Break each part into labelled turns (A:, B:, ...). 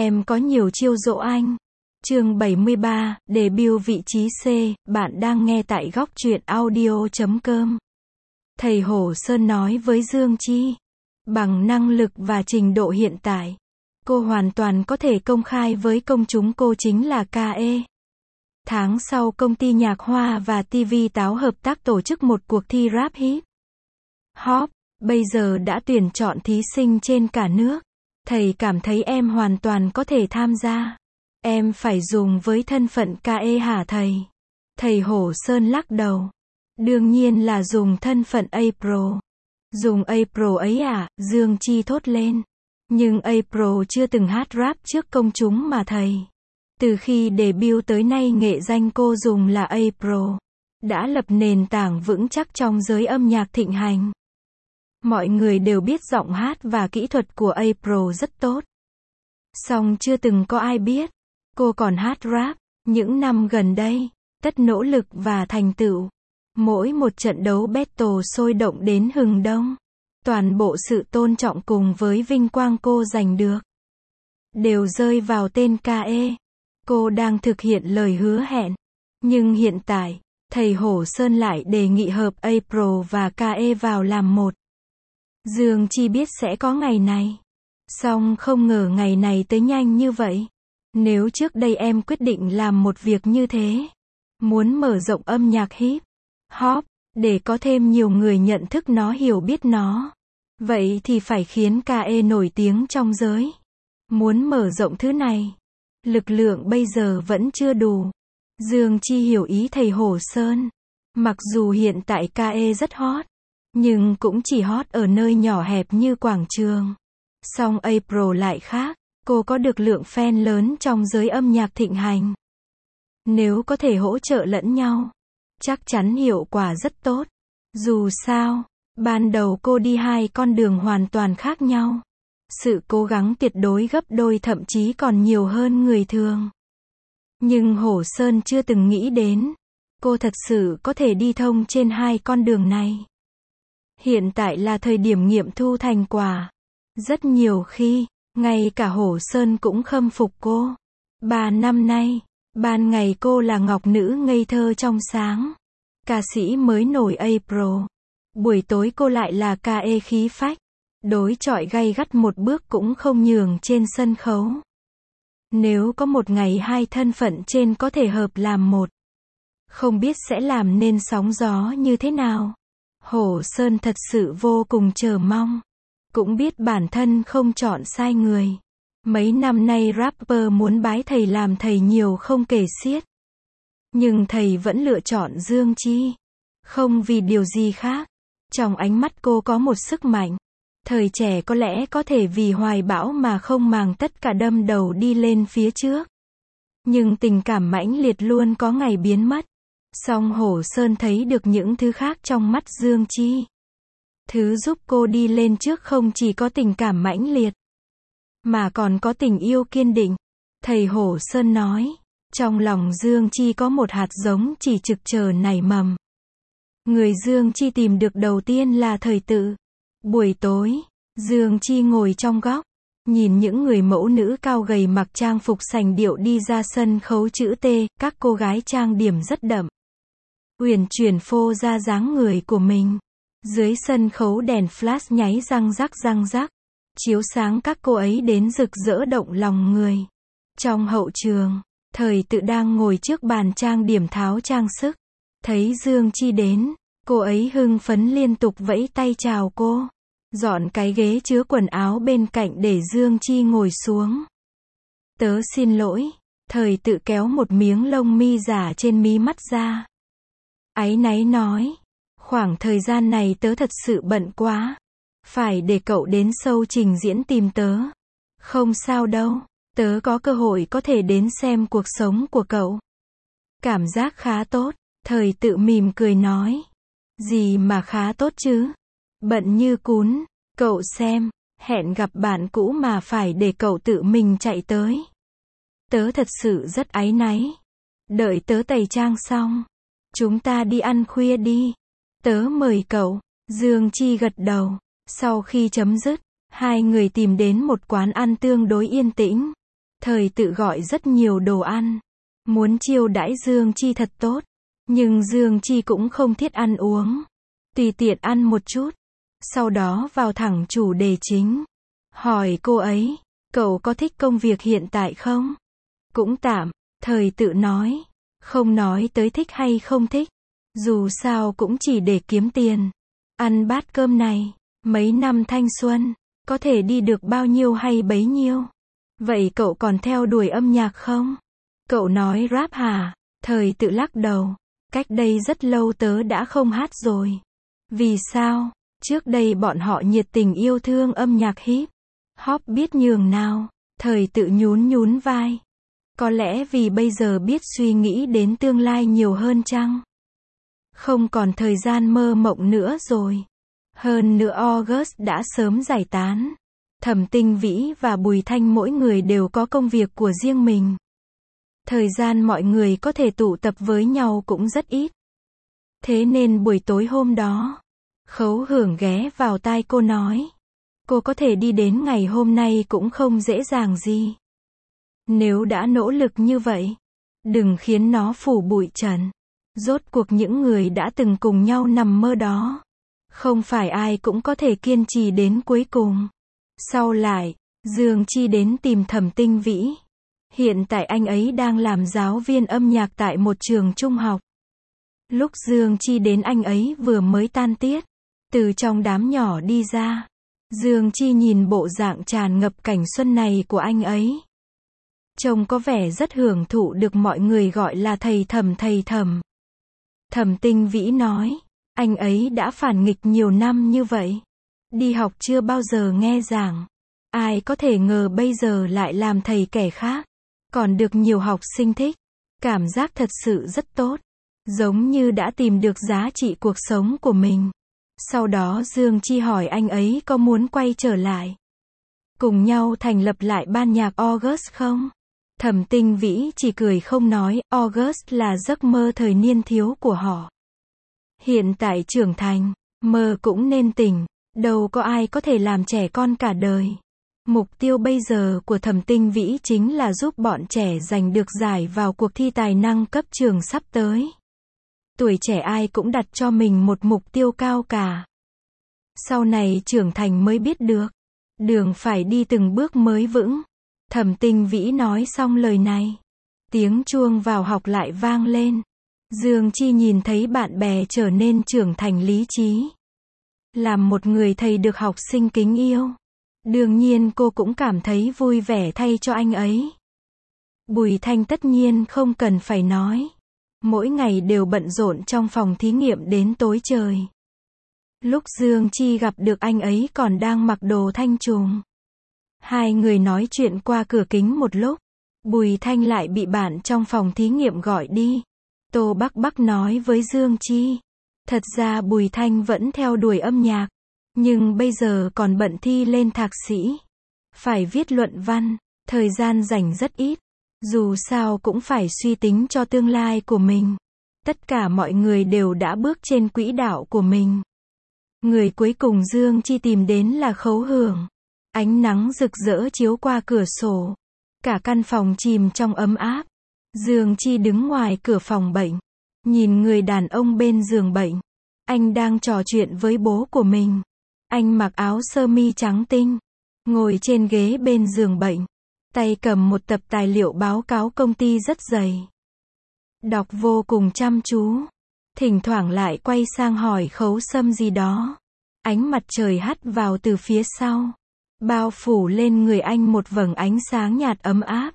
A: Em có nhiều chiêu dỗ anh. Chương 73, debut vị trí C, bạn đang nghe tại góc truyện audio.com. Thầy Hổ Sơn nói với Dương Chi, bằng năng lực và trình độ hiện tại, cô hoàn toàn có thể công khai với công chúng cô chính là KE. Tháng sau công ty nhạc Hoa và TV Táo hợp tác tổ chức một cuộc thi rap hip hop, bây giờ đã tuyển chọn thí sinh trên cả nước. Thầy cảm thấy em hoàn toàn có thể tham gia. Em phải dùng với thân phận KE hả thầy? Thầy Hổ Sơn lắc đầu. Đương nhiên là dùng thân phận A-Pro. Dùng A-Pro ấy à? Dương Chi thốt lên. Nhưng A-Pro chưa từng hát rap trước công chúng mà thầy. Từ khi debut tới nay nghệ danh cô dùng là A-Pro. Đã lập nền tảng vững chắc trong giới âm nhạc thịnh hành. Mọi người đều biết giọng hát và kỹ thuật của A-Pro rất tốt. Song chưa từng có ai biết cô còn hát rap. Những năm gần đây, tất nỗ lực và thành tựu. Mỗi một trận đấu battle sôi động đến hừng đông. Toàn bộ sự tôn trọng cùng với vinh quang cô giành được đều rơi vào tên KE. Cô đang thực hiện lời hứa hẹn. Nhưng hiện tại, thầy Hổ Sơn lại đề nghị hợp A-Pro và KE vào làm một. Dương Chi biết sẽ có ngày này. Song không ngờ ngày này tới nhanh như vậy. Nếu trước đây em quyết định làm một việc như thế, muốn mở rộng âm nhạc hip hop, để có thêm nhiều người nhận thức nó, hiểu biết nó, vậy thì phải khiến KE nổi tiếng trong giới. Muốn mở rộng thứ này, lực lượng bây giờ vẫn chưa đủ. Dương Chi hiểu ý thầy Hổ Sơn. Mặc dù hiện tại KE rất hot, nhưng cũng chỉ hot ở nơi nhỏ hẹp như quảng trường. Song A-Pro lại khác, cô có được lượng fan lớn trong giới âm nhạc thịnh hành. Nếu có thể hỗ trợ lẫn nhau, chắc chắn hiệu quả rất tốt. Dù sao, ban đầu cô đi hai con đường hoàn toàn khác nhau. Sự cố gắng tuyệt đối gấp đôi, thậm chí còn nhiều hơn người thường. Nhưng Hổ Sơn chưa từng nghĩ đến, cô thật sự có thể đi thông trên hai con đường này. Hiện tại là thời điểm nghiệm thu thành quả. Rất nhiều khi, ngay cả Hổ Sơn cũng khâm phục cô. 3 năm nay, ban ngày cô là ngọc nữ ngây thơ trong sáng, ca sĩ mới nổi A-Pro. Buổi tối cô lại là KE khí phách, đối chọi gay gắt một bước cũng không nhường trên sân khấu. Nếu có một ngày hai thân phận trên có thể hợp làm một, không biết sẽ làm nên sóng gió như thế nào. Hổ Sơn thật sự vô cùng chờ mong. Cũng biết bản thân không chọn sai người. Mấy năm nay rapper muốn bái thầy làm thầy nhiều không kể xiết. Nhưng thầy vẫn lựa chọn Dương Chi. Không vì điều gì khác. Trong ánh mắt cô có một sức mạnh. Thời trẻ có lẽ có thể vì hoài bão mà không màng tất cả đâm đầu đi lên phía trước. Nhưng tình cảm mãnh liệt luôn có ngày biến mất. Song Hổ Sơn thấy được những thứ khác trong mắt Dương Chi. Thứ giúp cô đi lên trước không chỉ có tình cảm mãnh liệt, mà còn có tình yêu kiên định. Thầy Hổ Sơn nói, trong lòng Dương Chi có một hạt giống chỉ trực chờ nảy mầm. Người Dương Chi tìm được đầu tiên là Thời Tự. Buổi tối, Dương Chi ngồi trong góc, nhìn những người mẫu nữ cao gầy mặc trang phục sành điệu đi ra sân khấu chữ T, các cô gái trang điểm rất đậm. Uyển chuyển phô ra dáng người của mình. Dưới sân khấu đèn flash nháy răng rắc, chiếu sáng các cô ấy đến rực rỡ động lòng người. Trong hậu trường, Thời Tự đang ngồi trước bàn trang điểm tháo trang sức. Thấy Dương Chi đến, cô ấy hưng phấn liên tục vẫy tay chào cô. Dọn cái ghế chứa quần áo bên cạnh để Dương Chi ngồi xuống. Tớ xin lỗi. Thời Tự kéo một miếng lông mi giả trên mí mắt ra. Áy náy nói. Khoảng thời gian này tớ thật sự bận quá. Phải để cậu đến show trình diễn tìm tớ. Không sao đâu. Tớ có cơ hội có thể đến xem cuộc sống của cậu. Cảm giác khá tốt. Thời Tự mỉm cười nói. Gì mà khá tốt chứ? Bận như cún. Cậu xem. Hẹn gặp bạn cũ mà phải để cậu tự mình chạy tới. Tớ thật sự rất áy náy. Đợi tớ tẩy trang xong, chúng ta đi ăn khuya đi. Tớ mời cậu. Dương Chi gật đầu. Sau khi chấm dứt, hai người tìm đến một quán ăn tương đối yên tĩnh. Thời tự gọi rất nhiều đồ ăn, muốn chiêu đãi Dương Chi thật tốt. Nhưng Dương Chi cũng không thiết ăn uống, tùy tiện ăn một chút. Sau đó vào thẳng chủ đề chính. Hỏi cô ấy, cậu có thích công việc hiện tại không? Cũng tạm, Thời tự nói. Không nói tới thích hay không thích. Dù sao cũng chỉ để kiếm tiền. Ăn bát cơm này, mấy năm thanh xuân, có thể đi được bao nhiêu hay bấy nhiêu. Vậy cậu còn theo đuổi âm nhạc không? Cậu nói rap hả? Thời tự lắc đầu. Cách đây rất lâu tớ đã không hát rồi. Vì sao? Trước đây bọn họ nhiệt tình yêu thương âm nhạc hip hop biết nhường nào. Thời tự nhún nhún vai. Có lẽ vì bây giờ biết suy nghĩ đến tương lai nhiều hơn chăng? Không còn thời gian mơ mộng nữa rồi. Hơn nữa August đã sớm giải tán. Thẩm Tinh Vĩ và Bùi Thanh mỗi người đều có công việc của riêng mình. Thời gian mọi người có thể tụ tập với nhau cũng rất ít. Thế nên buổi tối hôm đó, Khấu Hưởng ghé vào tai cô nói. Cô có thể đi đến ngày hôm nay cũng không dễ dàng gì. Nếu đã nỗ lực như vậy, đừng khiến nó phủ bụi trần. Rốt cuộc những người đã từng cùng nhau nằm mơ đó, không phải ai cũng có thể kiên trì đến cuối cùng. Sau lại, Dương Chi đến tìm Thẩm Tinh Vĩ. Hiện tại anh ấy đang làm giáo viên âm nhạc tại một trường trung học. Lúc Dương Chi đến anh ấy vừa mới tan tiết, từ trong đám nhỏ đi ra. Dương Chi nhìn bộ dạng tràn ngập cảnh xuân này của anh ấy. Trông có vẻ rất hưởng thụ được mọi người gọi là thầy Thẩm thầy Thẩm. Thẩm Tinh Vĩ nói, anh ấy đã phản nghịch nhiều năm như vậy. Đi học chưa bao giờ nghe giảng. Ai có thể ngờ bây giờ lại làm thầy kẻ khác. Còn được nhiều học sinh thích. Cảm giác thật sự rất tốt. Giống như đã tìm được giá trị cuộc sống của mình. Sau đó Dương Chi hỏi anh ấy có muốn quay trở lại. Cùng nhau thành lập lại ban nhạc August không? Thẩm Tinh Vĩ chỉ cười không nói, August là giấc mơ thời niên thiếu của họ. Hiện tại trưởng thành, mơ cũng nên tỉnh, đâu có ai có thể làm trẻ con cả đời. Mục tiêu bây giờ của Thẩm Tinh Vĩ chính là giúp bọn trẻ giành được giải vào cuộc thi tài năng cấp trường sắp tới. Tuổi trẻ ai cũng đặt cho mình một mục tiêu cao cả. Sau này trưởng thành mới biết được, đường phải đi từng bước mới vững. Thẩm Tinh Vĩ nói xong lời này, tiếng chuông vào học lại vang lên. Dương Chi nhìn thấy bạn bè trở nên trưởng thành lý trí. Làm một người thầy được học sinh kính yêu. Đương nhiên cô cũng cảm thấy vui vẻ thay cho anh ấy. Bùi Thanh tất nhiên không cần phải nói. Mỗi ngày đều bận rộn trong phòng thí nghiệm đến tối trời. Lúc Dương Chi gặp được anh ấy còn đang mặc đồ thanh trùng. Hai người nói chuyện qua cửa kính một lúc. Bùi Thanh lại bị bạn trong phòng thí nghiệm gọi đi. Tô Bắc Bắc nói với Dương Chi. Thật ra Bùi Thanh vẫn theo đuổi âm nhạc. Nhưng bây giờ còn bận thi lên thạc sĩ. Phải viết luận văn. Thời gian rảnh rất ít. Dù sao cũng phải suy tính cho tương lai của mình. Tất cả mọi người đều đã bước trên quỹ đạo của mình. Người cuối cùng Dương Chi tìm đến là Khấu Hưởng. Ánh nắng rực rỡ chiếu qua cửa sổ. Cả căn phòng chìm trong ấm áp. Dương Chi đứng ngoài cửa phòng bệnh. Nhìn người đàn ông bên giường bệnh. Anh đang trò chuyện với bố của mình. Anh mặc áo sơ mi trắng tinh. Ngồi trên ghế bên giường bệnh. Tay cầm một tập tài liệu báo cáo công ty rất dày. Đọc vô cùng chăm chú. Thỉnh thoảng lại quay sang hỏi Khấu Sâm gì đó. Ánh mặt trời hắt vào từ phía sau. Bao phủ lên người anh một vầng ánh sáng nhạt ấm áp.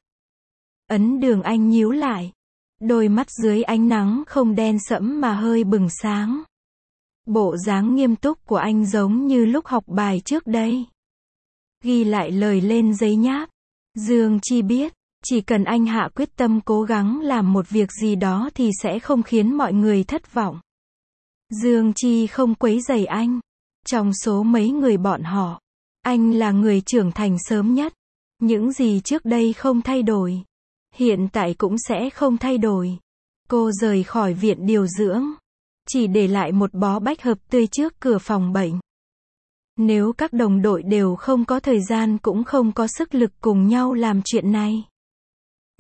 A: Ấn Đường anh nhíu lại. Đôi mắt dưới ánh nắng không đen sẫm mà hơi bừng sáng. Bộ dáng nghiêm túc của anh giống như lúc học bài trước đây. Ghi lại lời lên giấy nháp. Dương Chi biết, chỉ cần anh hạ quyết tâm cố gắng làm một việc gì đó thì sẽ không khiến mọi người thất vọng. Dương Chi không quấy rầy anh. Trong số mấy người bọn họ, anh là người trưởng thành sớm nhất. Những gì trước đây không thay đổi, hiện tại cũng sẽ không thay đổi. Cô rời khỏi viện điều dưỡng, chỉ để lại một bó bách hợp tươi trước cửa phòng bệnh. Nếu các đồng đội đều không có thời gian cũng không có sức lực cùng nhau làm chuyện này.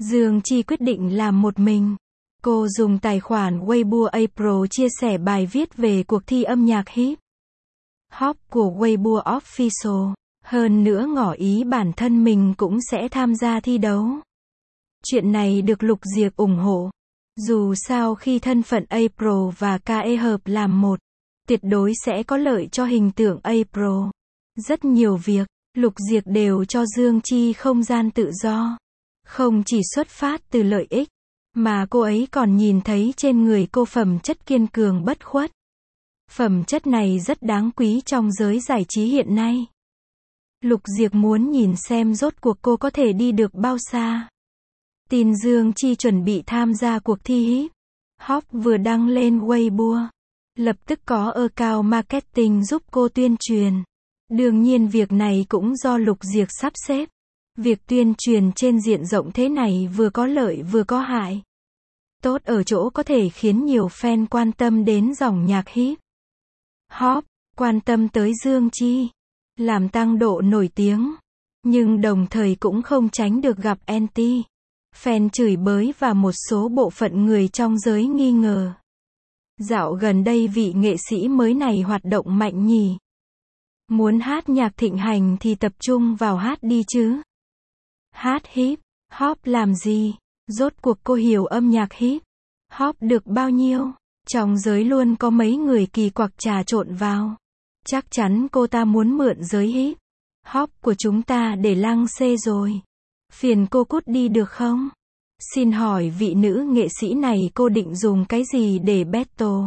A: Dương Chi quyết định làm một mình. Cô dùng tài khoản Weibo April chia sẻ bài viết về cuộc thi âm nhạc hip hop của Weibo Official. Hơn nữa ngỏ ý bản thân mình cũng sẽ tham gia thi đấu. Chuyện này được Lục Diệp ủng hộ. Dù sao khi thân phận April và KE hợp làm một, tuyệt đối sẽ có lợi cho hình tượng April. Rất nhiều việc, Lục Diệp đều cho Dương Chi không gian tự do. Không chỉ xuất phát từ lợi ích, mà cô ấy còn nhìn thấy trên người cô phẩm chất kiên cường bất khuất. Phẩm chất này rất đáng quý trong giới giải trí hiện nay. Lục Diệp muốn nhìn xem rốt cuộc cô có thể đi được bao xa. Tin Dương Chi chuẩn bị tham gia cuộc thi hip hop vừa đăng lên Weibo. Lập tức có account marketing giúp cô tuyên truyền. Đương nhiên việc này cũng do Lục Diệp sắp xếp. Việc tuyên truyền trên diện rộng thế này vừa có lợi vừa có hại. Tốt ở chỗ có thể khiến nhiều fan quan tâm đến dòng nhạc hip hop, quan tâm tới Dương Chi, làm tăng độ nổi tiếng. Nhưng đồng thời cũng không tránh được gặp anti, fan chửi bới và một số bộ phận người trong giới nghi ngờ. Dạo gần đây vị nghệ sĩ mới này hoạt động mạnh nhỉ? Muốn hát nhạc thịnh hành thì tập trung vào hát đi chứ. Hát hip hop làm gì? Rốt cuộc cô hiểu âm nhạc hip hop được bao nhiêu? Trong giới luôn có mấy người kỳ quặc trà trộn vào. Chắc chắn cô ta muốn mượn giới hip hop của chúng ta để lăng xê rồi. Phiền cô cút đi được không? Xin hỏi vị nữ nghệ sĩ này cô định dùng cái gì để battle?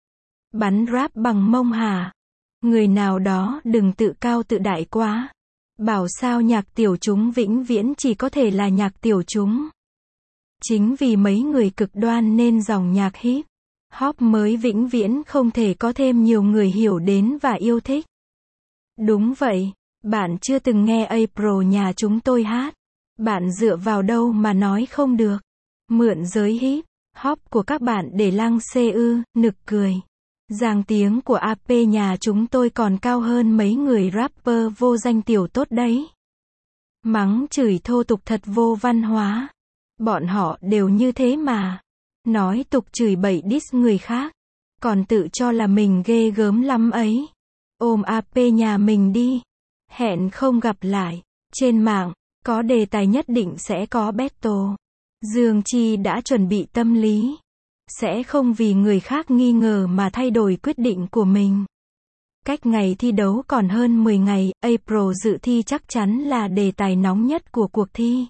A: Bắn rap bằng mông hả? Người nào đó đừng tự cao tự đại quá. Bảo sao nhạc tiểu chúng vĩnh viễn chỉ có thể là nhạc tiểu chúng. Chính vì mấy người cực đoan nên dòng nhạc hip hop mới vĩnh viễn không thể có thêm nhiều người hiểu đến và yêu thích. Đúng vậy, bạn chưa từng nghe April nhà chúng tôi hát. Bạn dựa vào đâu mà nói không được? Mượn giới hip hop của các bạn để lăng xê ư, nực cười. Dáng tiếng của AP nhà chúng tôi còn cao hơn mấy người rapper vô danh tiểu tốt đấy. Mắng chửi thô tục thật vô văn hóa. Bọn họ đều như thế mà. Nói tục chửi bậy diss người khác. Còn tự cho là mình ghê gớm lắm ấy. Ôm AP nhà mình đi. Hẹn không gặp lại. Trên mạng, có đề tài nhất định sẽ có battle. Dương Chi đã chuẩn bị tâm lý. Sẽ không vì người khác nghi ngờ mà thay đổi quyết định của mình. Cách ngày thi đấu còn hơn 10 ngày, April dự thi chắc chắn là đề tài nóng nhất của cuộc thi.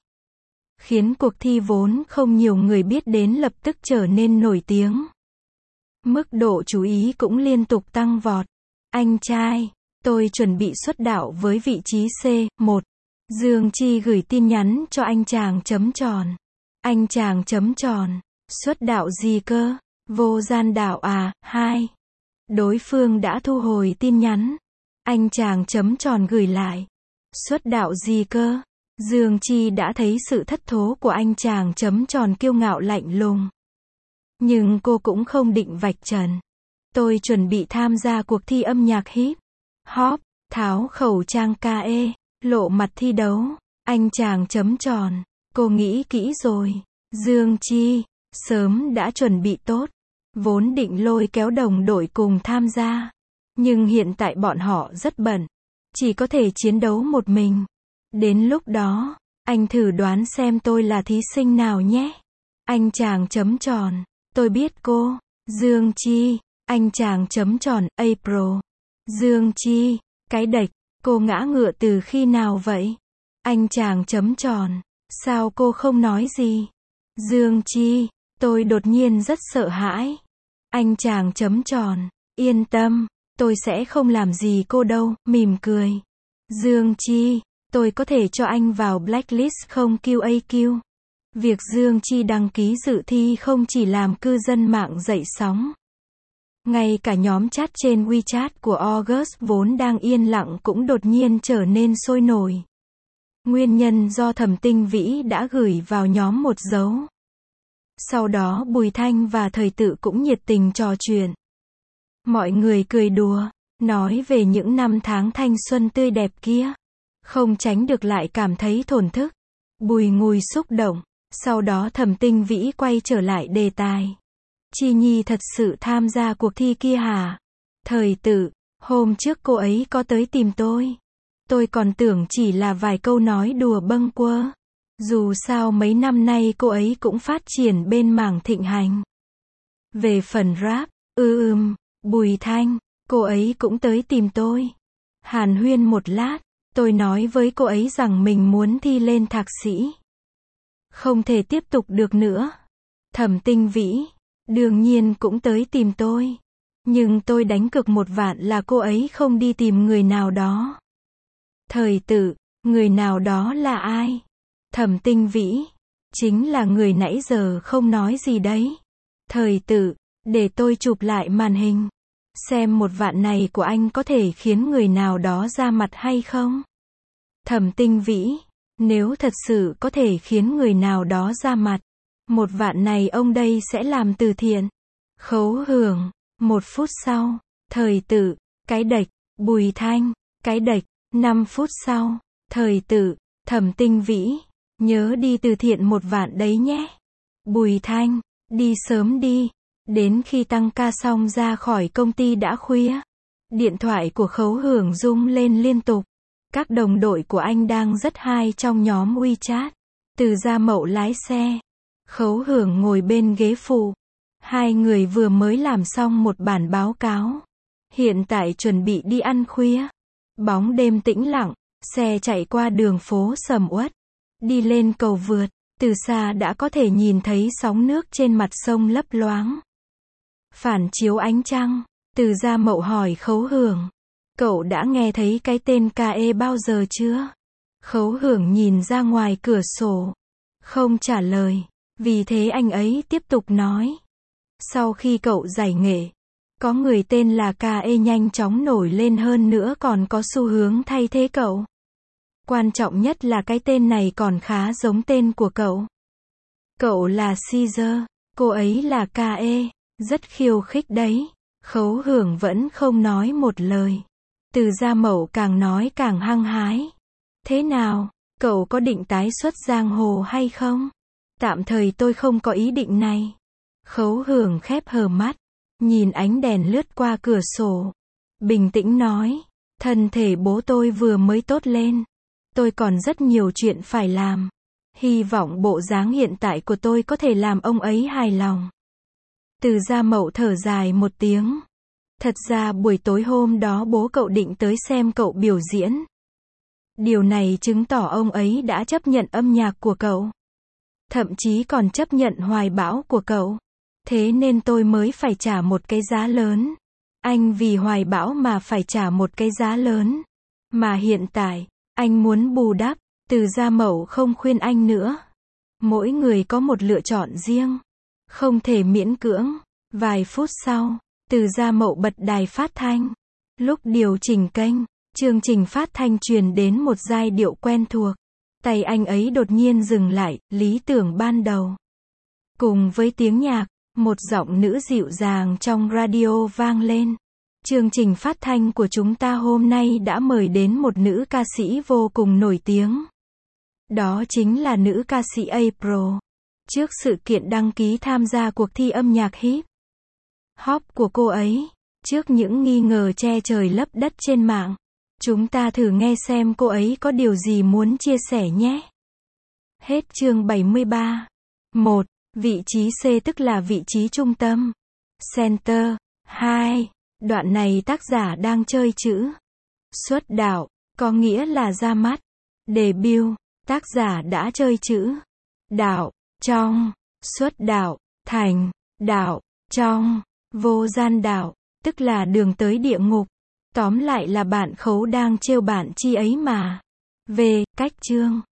A: Khiến cuộc thi vốn không nhiều người biết đến lập tức trở nên nổi tiếng. Mức độ chú ý cũng liên tục tăng vọt. Anh trai, tôi chuẩn bị xuất đạo với vị trí C1. Dương Chi gửi tin nhắn cho anh chàng chấm tròn. Anh chàng chấm tròn. Xuất đạo gì cơ? Vô gian đạo à? 2. Đối phương đã thu hồi tin nhắn. Anh chàng chấm tròn gửi lại. Xuất đạo gì cơ? Dương Chi đã thấy sự thất thố của anh chàng chấm tròn kiêu ngạo lạnh lùng. Nhưng cô cũng không định vạch trần. Tôi chuẩn bị tham gia cuộc thi âm nhạc hip hop, tháo khẩu trang KE, lộ mặt thi đấu. Anh chàng chấm tròn. Cô nghĩ kỹ rồi. Dương Chi sớm đã chuẩn bị tốt. Vốn định lôi kéo đồng đội cùng tham gia. Nhưng hiện tại bọn họ rất bận. Chỉ có thể chiến đấu một mình. Đến lúc đó, anh thử đoán xem tôi là thí sinh nào nhé. Anh chàng chấm tròn. Tôi biết cô. Dương Chi. Anh chàng chấm tròn. April. Dương Chi. Cái đệch. Cô ngã ngựa từ khi nào vậy? Anh chàng chấm tròn. Sao cô không nói gì? Dương Chi. Tôi đột nhiên rất sợ hãi. Anh chàng chấm tròn. Yên tâm. Tôi sẽ không làm gì cô đâu. Mỉm cười. Dương Chi. Tôi có thể cho anh vào blacklist không QAQ. Việc Dương Chi đăng ký dự thi không chỉ làm cư dân mạng dậy sóng. Ngay cả nhóm chat trên WeChat của August vốn đang yên lặng cũng đột nhiên trở nên sôi nổi. Nguyên nhân do Thẩm Tinh Vĩ đã gửi vào nhóm một dấu. Sau đó Bùi Thanh và Thời Tự cũng nhiệt tình trò chuyện. Mọi người cười đùa, nói về những năm tháng thanh xuân tươi đẹp kia. Không tránh được lại cảm thấy thổn thức. Bùi Ngùi xúc động. Sau đó Thẩm Tinh Vĩ quay trở lại đề tài. Chi Nhi thật sự tham gia cuộc thi kia hả? Thời Tử, hôm trước cô ấy có tới tìm tôi. Tôi còn tưởng chỉ là vài câu nói đùa bâng quơ. Dù sao mấy năm nay cô ấy cũng phát triển bên mảng thịnh hành. Về phần rap, Bùi Thanh, cô ấy cũng tới tìm tôi. Hàn huyên một lát, tôi nói với cô ấy rằng mình muốn thi lên thạc sĩ. Không thể tiếp tục được nữa. Thẩm Tinh Vĩ, đương nhiên cũng tới tìm tôi. Nhưng tôi đánh cược 1 vạn là cô ấy không đi tìm người nào đó. Thời Tử, người nào đó là ai? Thẩm Tinh Vĩ, chính là người nãy giờ không nói gì đấy. Thời Tử, để tôi chụp lại màn hình. Xem 1 vạn này của anh có thể khiến người nào đó ra mặt hay không? Thẩm Tinh Vĩ, nếu thật sự có thể khiến người nào đó ra mặt, 1 vạn này ông đây sẽ làm từ thiện. Khấu hưởng, 1 phút sau, Thời Tử, cái đệch, Bùi Thanh, cái đệch, 5 phút sau, Thời Tử, Thẩm Tinh Vĩ, nhớ đi từ thiện 1 vạn đấy nhé. Bùi Thanh, đi sớm đi, đến khi tăng ca xong ra khỏi công ty đã khuya. Điện thoại của Khấu Hưởng rung lên liên tục. Các đồng đội của anh đang rất high trong nhóm WeChat. Từ Gia Mậu lái xe, Khấu Hưởng ngồi bên ghế phụ. Hai người vừa mới làm xong một bản báo cáo. Hiện tại chuẩn bị đi ăn khuya. Bóng đêm tĩnh lặng, xe chạy qua đường phố sầm uất. Đi lên cầu vượt, từ xa đã có thể nhìn thấy sóng nước trên mặt sông lấp loáng. Phản chiếu ánh trăng, Từ Gia Mậu hỏi Khấu Hưởng. Cậu đã nghe thấy cái tên KE bao giờ chưa? Khấu Hưởng nhìn ra ngoài cửa sổ. Không trả lời. Vì thế anh ấy tiếp tục nói. Sau khi cậu giải nghệ, có người tên là KE nhanh chóng nổi lên hơn nữa còn có xu hướng thay thế cậu. Quan trọng nhất là cái tên này còn khá giống tên của cậu. Cậu là Caesar, cô ấy là KE, rất khiêu khích đấy. Khấu Hưởng vẫn không nói một lời. Từ Gia Mậu càng nói càng hăng hái. Thế nào, cậu có định tái xuất giang hồ hay không? Tạm thời tôi không có ý định này. Khấu Hưởng khép hờ mắt, nhìn ánh đèn lướt qua cửa sổ. Bình tĩnh nói, thân thể bố tôi vừa mới tốt lên. Tôi còn rất nhiều chuyện phải làm. Hy vọng bộ dáng hiện tại của tôi có thể làm ông ấy hài lòng. Từ Gia Mậu thở dài một tiếng. Thật ra buổi tối hôm đó bố cậu định tới xem cậu biểu diễn. Điều này chứng tỏ ông ấy đã chấp nhận âm nhạc của cậu. Thậm chí còn chấp nhận hoài bão của cậu. Thế nên tôi mới phải trả một cái giá lớn. Anh vì hoài bão mà phải trả một cái giá lớn. Mà hiện tại, anh muốn bù đắp. Từ Gia Mậu không khuyên anh nữa. Mỗi người có một lựa chọn riêng. Không thể miễn cưỡng. Vài phút sau, Từ Gia Mậu bật đài phát thanh. Lúc điều chỉnh kênh, chương trình phát thanh truyền đến một giai điệu quen thuộc. Tay anh ấy đột nhiên dừng lại, lý tưởng ban đầu. Cùng với tiếng nhạc, một giọng nữ dịu dàng trong radio vang lên. Chương trình phát thanh của chúng ta hôm nay đã mời đến một nữ ca sĩ vô cùng nổi tiếng. Đó chính là nữ ca sĩ April. Trước sự kiện đăng ký tham gia cuộc thi âm nhạc hip hop của cô ấy, trước những nghi ngờ che trời lấp đất trên mạng, chúng ta thử nghe xem cô ấy có điều gì muốn chia sẻ nhé. Hết chương 73. 1. Vị trí C tức là vị trí trung tâm. Center. 2. Đoạn này tác giả đang chơi chữ xuất đạo, có nghĩa là ra mắt. Debut, tác giả đã chơi chữ đạo, trong, xuất đạo, thành, đạo, trong, vô gian đạo, tức là đường tới địa ngục. Tóm lại là bạn Khấu đang trêu bạn Chi ấy mà. Về, cách chương.